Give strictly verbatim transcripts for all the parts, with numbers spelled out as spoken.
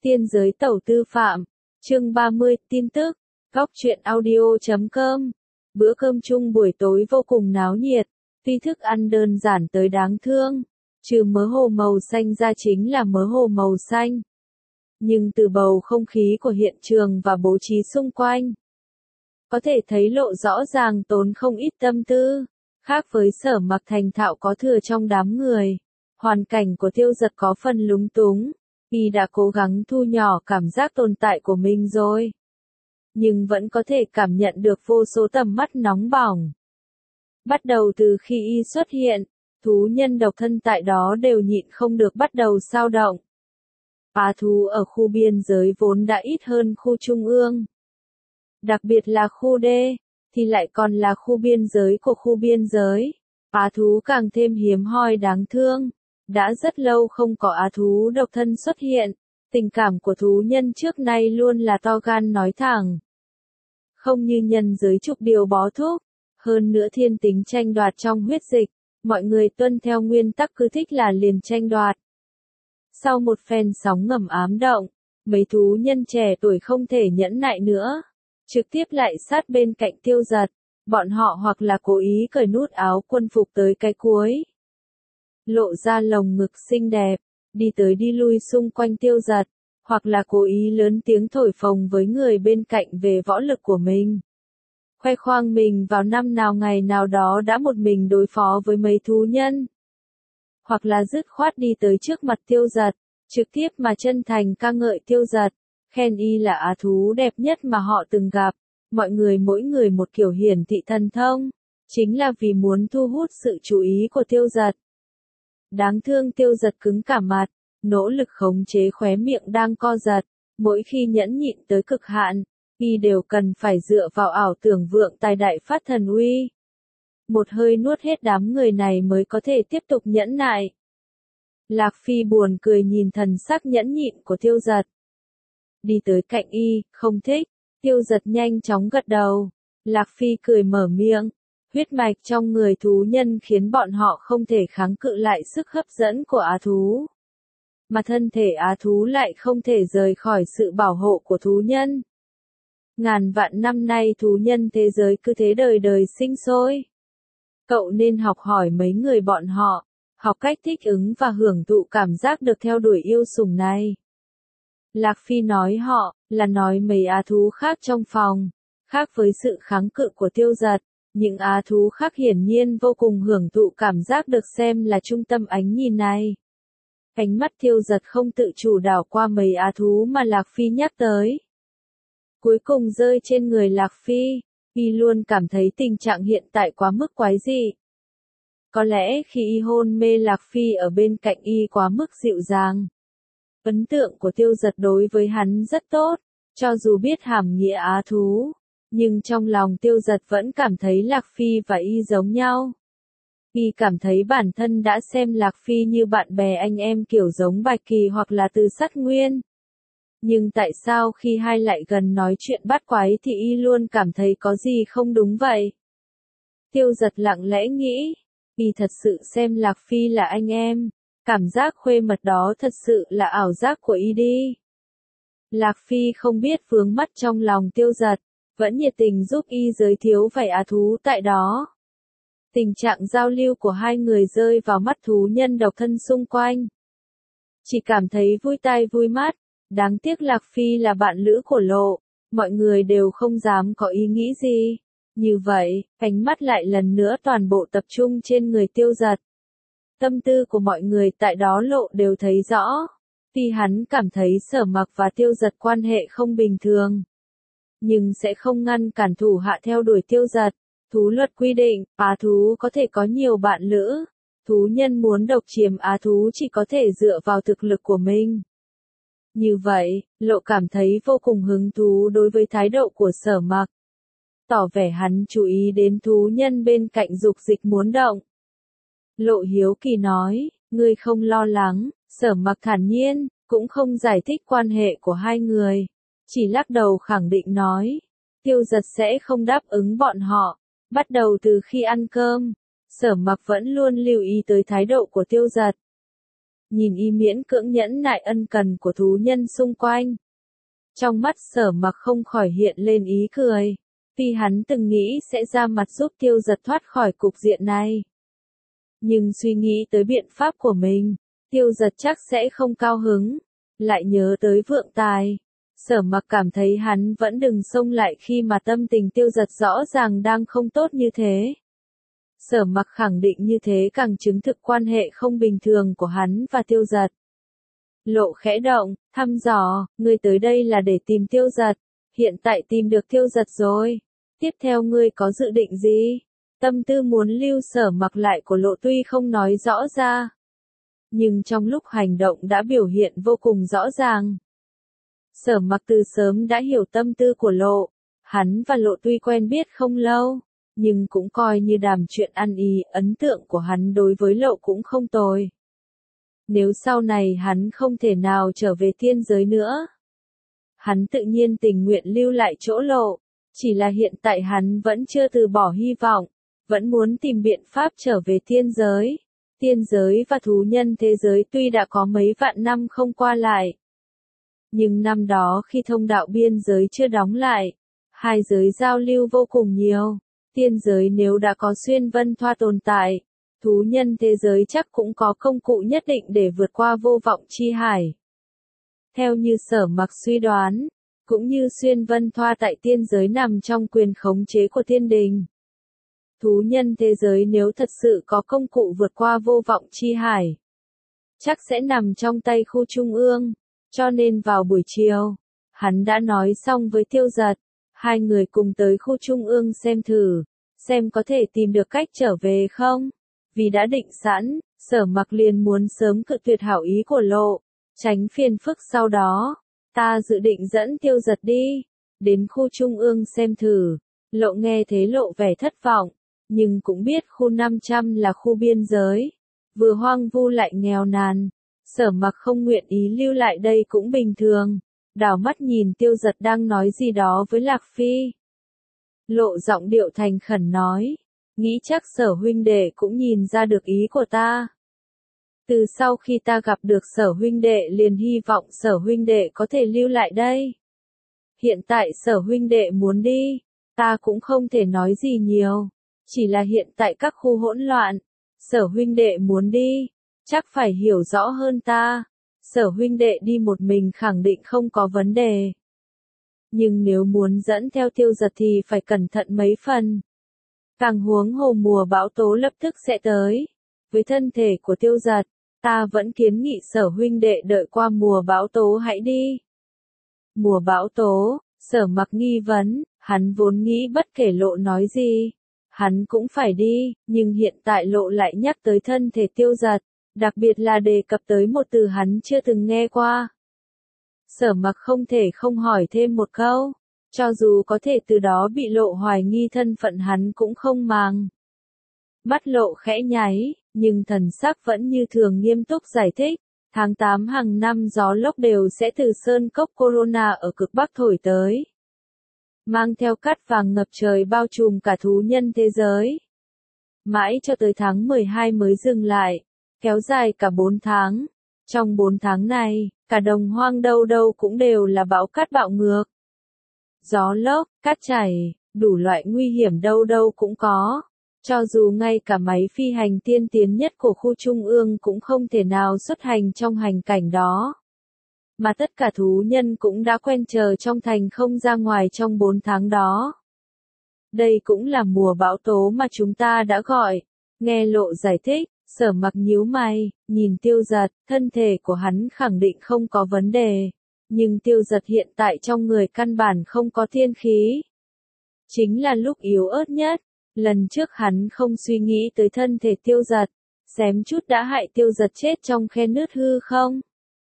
Tiên giới tẩu tư phạm, chương ba mươi, tin tức, góc truyện audio chấm com. Bữa cơm chung buổi tối vô cùng náo nhiệt, tuy thức ăn đơn giản tới đáng thương, trừ mớ hồ màu xanh ra chính là mớ hồ màu xanh. Nhưng từ bầu không khí của hiện trường và bố trí xung quanh, có thể thấy Lộ rõ ràng tốn không ít tâm tư, khác với Sở Mặc thành thạo có thừa trong đám người. Hoàn cảnh của Tiêu Giật có phần lúng túng, y đã cố gắng thu nhỏ cảm giác tồn tại của mình rồi, nhưng vẫn có thể cảm nhận được vô số tầm mắt nóng bỏng. Bắt đầu từ khi y xuất hiện, thú nhân độc thân tại đó đều nhịn không được bắt đầu xao động. Á thú ở khu biên giới vốn đã ít hơn khu trung ương, đặc biệt là khu D, thì lại còn là khu biên giới của khu biên giới. Á thú càng thêm hiếm hoi đáng thương. Đã rất lâu không có á thú độc thân xuất hiện, tình cảm của thú nhân trước nay luôn là to gan nói thẳng. Không như nhân giới trục điều bó thúc, hơn nữa thiên tính tranh đoạt trong huyết dịch, mọi người tuân theo nguyên tắc cứ thích là liền tranh đoạt. Sau một phen sóng ngầm ám động, mấy thú nhân trẻ tuổi không thể nhẫn nại nữa, trực tiếp lại sát bên cạnh Tiêu Giật, bọn họ hoặc là cố ý cởi nút áo quân phục tới cái cuối, lộ ra lồng ngực xinh đẹp, đi tới đi lui xung quanh Tiêu Giật, hoặc là cố ý lớn tiếng thổi phồng với người bên cạnh về võ lực của mình. Khoe khoang mình vào năm nào ngày nào đó đã một mình đối phó với mấy thú nhân. Hoặc là dứt khoát đi tới trước mặt Tiêu Giật, trực tiếp mà chân thành ca ngợi Tiêu Giật, khen y là á thú đẹp nhất mà họ từng gặp, mọi người mỗi người một kiểu hiển thị thần thông, chính là vì muốn thu hút sự chú ý của Tiêu Giật. Đáng thương Tiêu Giật cứng cả mặt, nỗ lực khống chế khóe miệng đang co giật, mỗi khi nhẫn nhịn tới cực hạn, y đều cần phải dựa vào ảo tưởng vượng tài đại phát thần uy. Một hơi nuốt hết đám người này mới có thể tiếp tục nhẫn nại. Lạc Phi buồn cười nhìn thần sắc nhẫn nhịn của Tiêu Giật. Đi tới cạnh y, không thích, Tiêu Giật nhanh chóng gật đầu. Lạc Phi cười mở miệng. Huyết mạch trong người thú nhân khiến bọn họ không thể kháng cự lại sức hấp dẫn của á thú. Mà thân thể á thú lại không thể rời khỏi sự bảo hộ của thú nhân. Ngàn vạn năm nay thú nhân thế giới cứ thế đời đời sinh sôi. Cậu nên học hỏi mấy người bọn họ, học cách thích ứng và hưởng thụ cảm giác được theo đuổi yêu sủng này. Lạc Phi nói họ, là nói mấy á thú khác trong phòng, khác với sự kháng cự của Tiêu Giật. Những á thú khác hiển nhiên vô cùng hưởng thụ cảm giác được xem là trung tâm ánh nhìn này. Ánh mắt Tiêu Giật không tự chủ đảo qua mấy á thú mà Lạc Phi nhắc tới. Cuối cùng rơi trên người Lạc Phi, y luôn cảm thấy tình trạng hiện tại quá mức quái dị. Có lẽ khi y hôn mê Lạc Phi ở bên cạnh y quá mức dịu dàng. Ấn tượng của Tiêu Giật đối với hắn rất tốt, cho dù biết hàm nghĩa á thú. Nhưng trong lòng Tiêu Giật vẫn cảm thấy Lạc Phi và y giống nhau. Y cảm thấy bản thân đã xem Lạc Phi như bạn bè anh em kiểu giống Bạch Kỳ hoặc là Từ Sắt Nguyên. Nhưng tại sao khi hai lại gần nói chuyện bắt quái thì y luôn cảm thấy có gì không đúng vậy? Tiêu Giật lặng lẽ nghĩ, y thật sự xem Lạc Phi là anh em, cảm giác khuê mật đó thật sự là ảo giác của y đi. Lạc Phi không biết vướng mắc trong lòng Tiêu Giật, vẫn nhiệt tình giúp y giới thiệu vài á thú tại đó. Tình trạng giao lưu của hai người rơi vào mắt thú nhân độc thân xung quanh. Chỉ cảm thấy vui tai vui mắt, đáng tiếc Lạc Phi là bạn lữ của Lộ, mọi người đều không dám có ý nghĩ gì. Như vậy, ánh mắt lại lần nữa toàn bộ tập trung trên người Tiêu Giật. Tâm tư của mọi người tại đó Lộ đều thấy rõ. Tuy hắn cảm thấy Sở Mặc và Tiêu Giật quan hệ không bình thường, nhưng sẽ không ngăn cản thủ hạ theo đuổi Tiêu Giật. Thú luật quy định, á thú có thể có nhiều bạn lữ. Thú nhân muốn độc chiếm á thú chỉ có thể dựa vào thực lực của mình. Như vậy, Lộ cảm thấy vô cùng hứng thú đối với thái độ của Sở Mặc. Tỏ vẻ hắn chú ý đến thú nhân bên cạnh dục dịch muốn động. Lộ hiếu kỳ nói, ngươi không lo lắng, Sở Mặc thản nhiên, cũng không giải thích quan hệ của hai người. Chỉ lắc đầu khẳng định nói, Tiêu Giật sẽ không đáp ứng bọn họ. Bắt đầu từ khi ăn cơm, Sở Mặc vẫn luôn lưu ý tới thái độ của Tiêu Giật. nhìn y miễn cưỡng nhẫn nại ân cần của thú nhân xung quanh. Trong mắt Sở Mặc không khỏi hiện lên ý cười, tuy hắn từng nghĩ sẽ ra mặt giúp Tiêu Giật thoát khỏi cục diện này. Nhưng suy nghĩ tới biện pháp của mình, Tiêu Giật chắc sẽ không cao hứng, lại nhớ tới vượng tài. Sở Mặc cảm thấy hắn vẫn đừng xông lại khi mà tâm tình Tiêu Giật rõ ràng đang không tốt như thế. Sở Mặc khẳng định như thế càng chứng thực quan hệ không bình thường của hắn và Tiêu Giật. Lộ khẽ động, thăm dò, ngươi tới đây là để tìm Tiêu Giật, hiện tại tìm được Tiêu Giật rồi. Tiếp theo ngươi có dự định gì? Tâm tư muốn lưu Sở Mặc lại của Lộ tuy không nói rõ ra, nhưng trong lúc hành động đã biểu hiện vô cùng rõ ràng. Sở Mặc từ sớm đã hiểu tâm tư của Lộ, hắn và Lộ tuy quen biết không lâu, nhưng cũng coi như đàm chuyện ăn ý, ấn tượng của hắn đối với Lộ cũng không tồi. Nếu sau này hắn không thể nào trở về thiên giới nữa, hắn tự nhiên tình nguyện lưu lại chỗ Lộ, chỉ là hiện tại hắn vẫn chưa từ bỏ hy vọng, vẫn muốn tìm biện pháp trở về thiên giới. Thiên giới và thú nhân thế giới tuy đã có mấy vạn năm không qua lại, nhưng năm đó khi thông đạo biên giới chưa đóng lại, hai giới giao lưu vô cùng nhiều. Thiên giới nếu đã có xuyên vân thoa tồn tại, thú nhân thế giới chắc cũng có công cụ nhất định để vượt qua vô vọng chi hải. Theo như Sở Mặc suy đoán, cũng như xuyên vân thoa tại thiên giới nằm trong quyền khống chế của thiên đình. Thú nhân thế giới nếu thật sự có công cụ vượt qua vô vọng chi hải, chắc sẽ nằm trong tay khu trung ương, cho nên vào buổi chiều, hắn đã nói xong với Tiêu Giật, hai người cùng tới khu trung ương xem thử, xem có thể tìm được cách trở về không. Vì đã định sẵn, Sở Mặc liền muốn sớm cự tuyệt hảo ý của Lộ, tránh phiền phức sau đó. Ta dự định dẫn Tiêu Giật đi, đến khu trung ương xem thử. Lộ nghe thế lộ vẻ thất vọng, nhưng cũng biết khu năm trăm là khu biên giới, vừa hoang vu lại nghèo nàn. Sở Mặc không nguyện ý lưu lại đây cũng bình thường, đảo mắt nhìn Tiêu Giật đang nói gì đó với Lạc Phi. Lộ giọng điệu thành khẩn nói, nghĩ chắc Sở huynh đệ cũng nhìn ra được ý của ta. Từ sau khi ta gặp được Sở huynh đệ liền hy vọng Sở huynh đệ có thể lưu lại đây. Hiện tại Sở huynh đệ muốn đi, ta cũng không thể nói gì nhiều, chỉ là hiện tại các khu hỗn loạn, Sở huynh đệ muốn đi, chắc phải hiểu rõ hơn ta. Sở huynh đệ đi một mình khẳng định không có vấn đề. Nhưng nếu muốn dẫn theo Tiêu Giật thì phải cẩn thận mấy phần. Càng huống hồ mùa bão tố lập tức sẽ tới. Với thân thể của Tiêu Giật, ta vẫn kiến nghị Sở huynh đệ đợi qua mùa bão tố hãy đi. Mùa bão tố, Sở Mặc nghi vấn, hắn vốn nghĩ bất kể Lộ nói gì, hắn cũng phải đi, nhưng hiện tại Lộ lại nhắc tới thân thể Tiêu Giật, đặc biệt là đề cập tới một từ hắn chưa từng nghe qua. Sở Mặc không thể không hỏi thêm một câu, cho dù có thể từ đó bị Lộ hoài nghi thân phận hắn cũng không màng. Mắt Lộ khẽ nháy, nhưng thần sắc vẫn như thường nghiêm túc giải thích, tháng tám hàng năm gió lốc đều sẽ từ sơn cốc Corona ở cực Bắc thổi tới, mang theo cát vàng ngập trời bao trùm cả thú nhân thế giới. Mãi cho tới tháng mười hai mới dừng lại, kéo dài cả bốn tháng. Trong bốn tháng này, cả đồng hoang đâu đâu cũng đều là bão cát bạo ngược. Gió lốc, cát chảy, đủ loại nguy hiểm đâu đâu cũng có. Cho dù ngay cả máy phi hành tiên tiến nhất của khu trung ương cũng không thể nào xuất hành trong hành cảnh đó. Mà tất cả thú nhân cũng đã quen chờ trong thành không ra ngoài trong bốn tháng đó. Đây cũng là mùa bão tố mà chúng ta đã gọi. Nghe Lộ giải thích, Sở Mặc nhíu mày, nhìn Tiêu Giật, thân thể của hắn khẳng định không có vấn đề. Nhưng Tiêu Giật hiện tại trong người căn bản không có thiên khí. Chính là lúc yếu ớt nhất. Lần trước hắn không suy nghĩ tới thân thể Tiêu Giật, xém chút đã hại Tiêu Giật chết trong khe nứt hư không?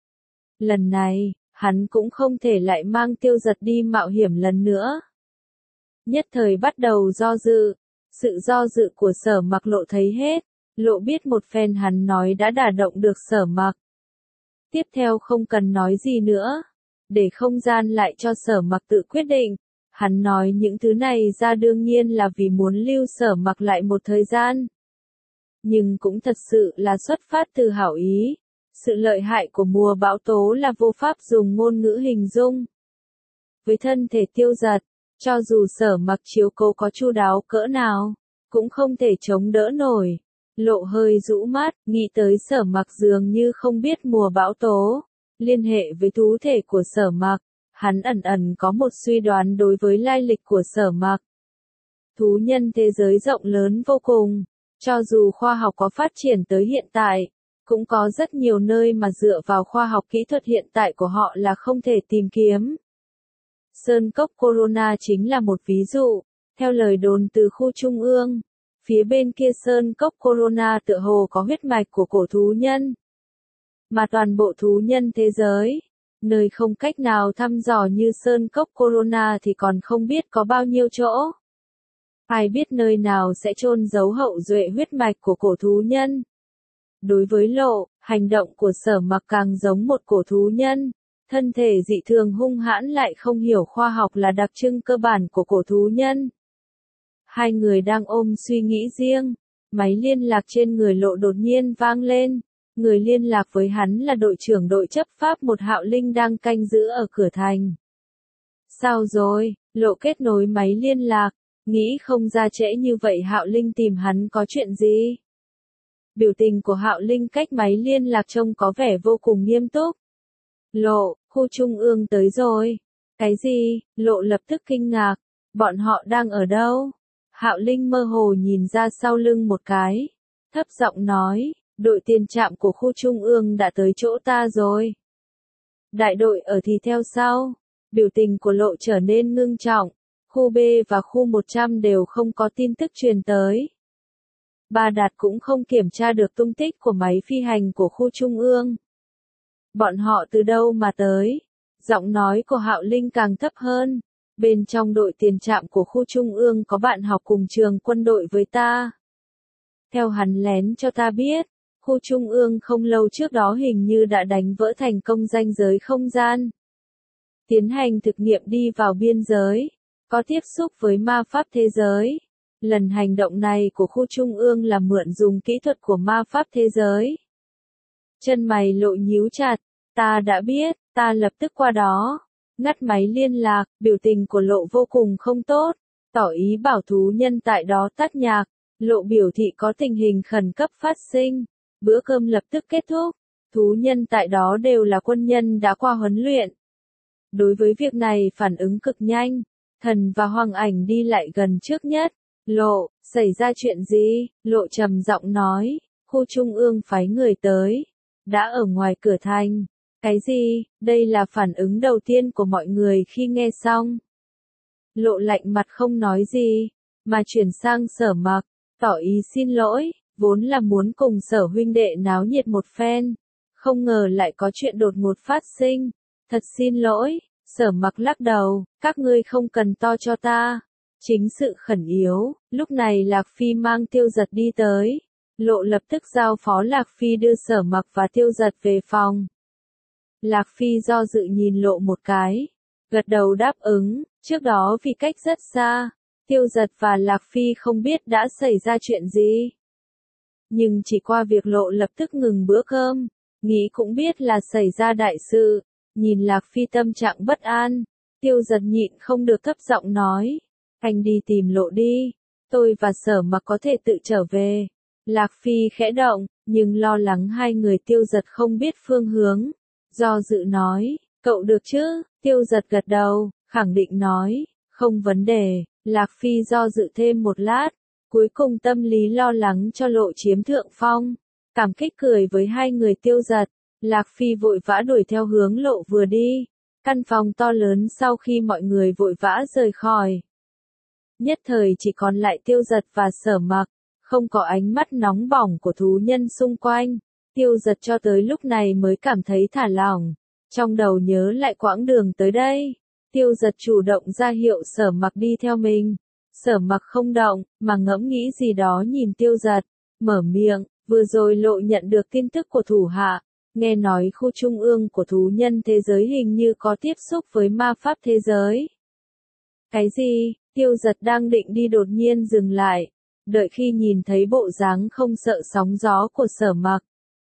Lần này, hắn cũng không thể lại mang Tiêu Giật đi mạo hiểm lần nữa. Nhất thời bắt đầu do dự, sự do dự của Sở Mặc Lộ thấy hết, Lộ biết một phen hắn nói đã đả động được Sở Mặc. Tiếp theo không cần nói gì nữa, để không gian lại cho Sở Mặc tự quyết định. Hắn nói những thứ này ra đương nhiên là vì muốn lưu Sở Mặc lại một thời gian. Nhưng cũng thật sự là xuất phát từ hảo ý. Sự lợi hại của mùa bão tố là vô pháp dùng ngôn ngữ hình dung. Với thân thể Tiêu Dật, cho dù Sở Mặc chiếu cố có chu đáo cỡ nào, cũng không thể chống đỡ nổi. Lộ hơi rũ mắt, nghĩ tới Sở Mặc dường như không biết mùa bão tố. Liên hệ với thú thể của Sở Mặc, hắn ẩn ẩn có một suy đoán đối với lai lịch của Sở Mặc. Thú nhân thế giới rộng lớn vô cùng, cho dù khoa học có phát triển tới hiện tại, cũng có rất nhiều nơi mà dựa vào khoa học kỹ thuật hiện tại của họ là không thể tìm kiếm. Sơn cốc Corona chính là một ví dụ, theo lời đồn từ khu trung ương, phía bên kia Sơn cốc Corona tựa hồ có huyết mạch của cổ thú nhân. Mà toàn bộ thú nhân thế giới, nơi không cách nào thăm dò như Sơn cốc Corona thì còn không biết có bao nhiêu chỗ. Ai biết nơi nào sẽ chôn giấu hậu duệ huyết mạch của cổ thú nhân. Đối với Lộ, hành động của Sở Mặc càng giống một cổ thú nhân. Thân thể dị thường hung hãn lại không hiểu khoa học là đặc trưng cơ bản của cổ thú nhân. Hai người đang ôm suy nghĩ riêng, máy liên lạc trên người Lộ đột nhiên vang lên. Người liên lạc với hắn là đội trưởng đội chấp pháp một Hạo Linh đang canh giữ ở cửa thành. Sao rồi? Lộ kết nối máy liên lạc, nghĩ không ra trễ như vậy Hạo Linh tìm hắn có chuyện gì? Biểu tình của Hạo Linh cách máy liên lạc trông có vẻ vô cùng nghiêm túc. Lộ, khu trung ương tới rồi. Cái gì? Lộ lập tức kinh ngạc. Bọn họ đang ở đâu? Hạo Linh mơ hồ nhìn ra sau lưng một cái. Thấp giọng nói, đội tiền trạm của khu trung ương đã tới chỗ ta rồi. Đại đội ở thì theo sau. Biểu tình của Lộ trở nên ngưng trọng. Khu B và khu một trăm đều không có tin tức truyền tới. Ba Đạt cũng không kiểm tra được tung tích của máy phi hành của khu trung ương. Bọn họ từ đâu mà tới? Giọng nói của Hạo Linh càng thấp hơn. Bên trong đội tiền trạm của khu trung ương có bạn học cùng trường quân đội với ta. Theo hắn lén cho ta biết, khu trung ương không lâu trước đó hình như đã đánh vỡ thành công ranh giới không gian. Tiến hành thực nghiệm đi vào biên giới, có tiếp xúc với ma pháp thế giới. Lần hành động này của khu trung ương là mượn dùng kỹ thuật của ma pháp thế giới. Chân mày Lộ nhíu chặt, ta đã biết, ta lập tức qua đó. Ngắt máy liên lạc, biểu tình của Lộ vô cùng không tốt, tỏ ý bảo thú nhân tại đó tắt nhạc. Lộ biểu thị có tình hình khẩn cấp phát sinh, bữa cơm lập tức kết thúc, thú nhân tại đó đều là quân nhân đã qua huấn luyện. Đối với việc này phản ứng cực nhanh, Thần và Hoàng Ảnh đi lại gần trước nhất. Lộ, xảy ra chuyện gì? Lộ trầm giọng nói, khu trung ương phái người tới, đã ở ngoài cửa thành. Cái gì? Đây là phản ứng đầu tiên của mọi người khi nghe xong. Lộ lạnh mặt không nói gì, mà chuyển sang Sở Mặc, tỏ ý xin lỗi, vốn là muốn cùng Sở huynh đệ náo nhiệt một phen, không ngờ lại có chuyện đột ngột phát sinh. Thật xin lỗi. Sở Mặc lắc đầu, các ngươi không cần to cho ta. Chính sự khẩn yếu, lúc này Lạc Phi mang Tiêu Dật đi tới. Lộ lập tức giao phó Lạc Phi đưa Sở Mặc và Tiêu Dật về phòng. Lạc Phi do dự nhìn Lộ một cái, gật đầu đáp ứng, trước đó vì cách rất xa, Tiêu Dật và Lạc Phi không biết đã xảy ra chuyện gì. Nhưng chỉ qua việc Lộ lập tức ngừng bữa cơm, nghĩ cũng biết là xảy ra đại sự, nhìn Lạc Phi tâm trạng bất an, Tiêu Dật nhịn không được thấp giọng nói, anh đi tìm Lộ đi, tôi và Sở Mặc có thể tự trở về. Lạc Phi khẽ động, nhưng lo lắng hai người Tiêu Dật không biết phương hướng. Do dự nói, cậu được chứ? Tiêu Dật gật đầu, khẳng định nói, không vấn đề. Lạc Phi do dự thêm một lát, cuối cùng tâm lý lo lắng cho Lộ chiếm thượng phong. Cảm kích cười với hai người Tiêu Dật, Lạc Phi vội vã đuổi theo hướng Lộ vừa đi. Căn phòng to lớn sau khi mọi người vội vã rời khỏi. Nhất thời chỉ còn lại Tiêu Dật và Sở Mặc, không có ánh mắt nóng bỏng của thú nhân xung quanh. Tiêu Dật cho tới lúc này mới cảm thấy thả lỏng, trong đầu nhớ lại quãng đường tới đây. Tiêu Dật chủ động ra hiệu Sở Mặc đi theo mình. Sở Mặc không động, mà ngẫm nghĩ gì đó nhìn Tiêu Dật, mở miệng, vừa rồi Lộ nhận được tin tức của thủ hạ, nghe nói khu trung ương của thú nhân thế giới hình như có tiếp xúc với ma pháp thế giới. Cái gì? Tiêu Dật đang định đi đột nhiên dừng lại, đợi khi nhìn thấy bộ dáng không sợ sóng gió của Sở Mặc.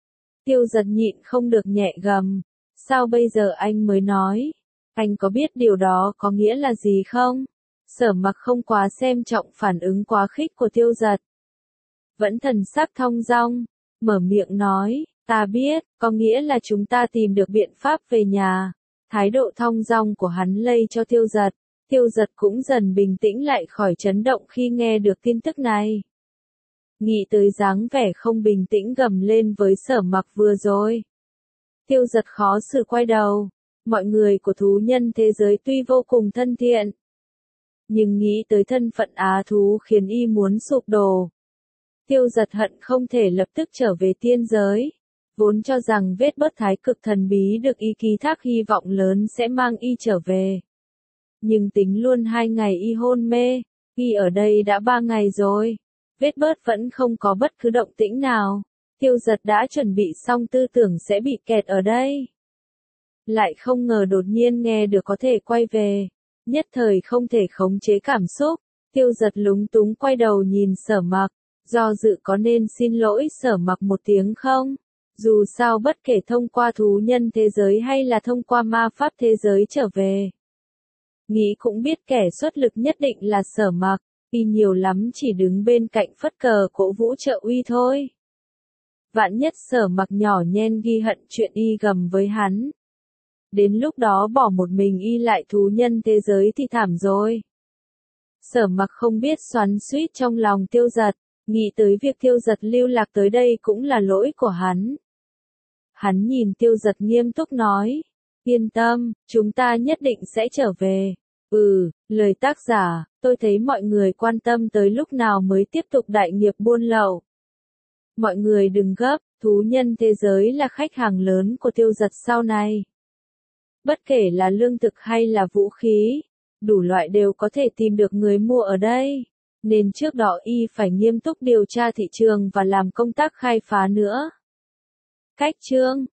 Tiêu Giật nhịn không được nhẹ gầm. Sao bây giờ anh mới nói? Anh có biết điều đó có nghĩa là gì không? Sở Mặc không quá xem trọng phản ứng quá khích của Tiêu Giật. Vẫn thần sắc thong dong, mở miệng nói, ta biết, có nghĩa là chúng ta tìm được biện pháp về nhà. Thái độ thong dong của hắn lây cho Tiêu Giật. Tiêu Giật cũng dần bình tĩnh lại khỏi chấn động khi nghe được tin tức này. Nghĩ tới dáng vẻ không bình tĩnh gầm lên với Sở Mặc vừa rồi. Tiêu Giật khó xử quay đầu. Mọi người của thú nhân thế giới tuy vô cùng thân thiện, nhưng nghĩ tới thân phận á thú khiến y muốn sụp đổ. Tiêu Giật hận không thể lập tức trở về tiên giới. Vốn cho rằng vết bớt thái cực thần bí được y ký thác hy vọng lớn sẽ mang y trở về. Nhưng tính luôn hai ngày y hôn mê, y ở đây đã ba ngày rồi. Vết bớt vẫn không có bất cứ động tĩnh nào. Tiêu Giật đã chuẩn bị xong tư tưởng sẽ bị kẹt ở đây. Lại không ngờ đột nhiên nghe được có thể quay về. Nhất thời không thể khống chế cảm xúc. Tiêu Giật lúng túng quay đầu nhìn Sở Mặc. Do dự có nên xin lỗi Sở Mặc một tiếng không? Dù sao bất kể thông qua thú nhân thế giới hay là thông qua ma pháp thế giới trở về. Nghĩ cũng biết kẻ xuất lực nhất định là Sở Mặc. Y nhiều lắm chỉ đứng bên cạnh phất cờ cổ vũ trợ uy thôi. Vạn nhất Sở Mặc nhỏ nhen ghi hận chuyện y gầm với hắn. Đến lúc đó bỏ một mình y lại thú nhân thế giới thì thảm rồi. Sở Mặc không biết xoắn xuýt trong lòng Tiêu Giật, nghĩ tới việc Tiêu Giật lưu lạc tới đây cũng là lỗi của hắn. Hắn nhìn Tiêu Giật nghiêm túc nói, yên tâm, chúng ta nhất định sẽ trở về. Ừ, lời tác giả, tôi thấy mọi người quan tâm tới lúc nào mới tiếp tục đại nghiệp buôn lậu. Mọi người đừng gấp, thú nhân thế giới là khách hàng lớn của Tiêu Giật sau này. Bất kể là lương thực hay là vũ khí, đủ loại đều có thể tìm được người mua ở đây. Nên trước đó y phải nghiêm túc điều tra thị trường và làm công tác khai phá nữa. Cách chương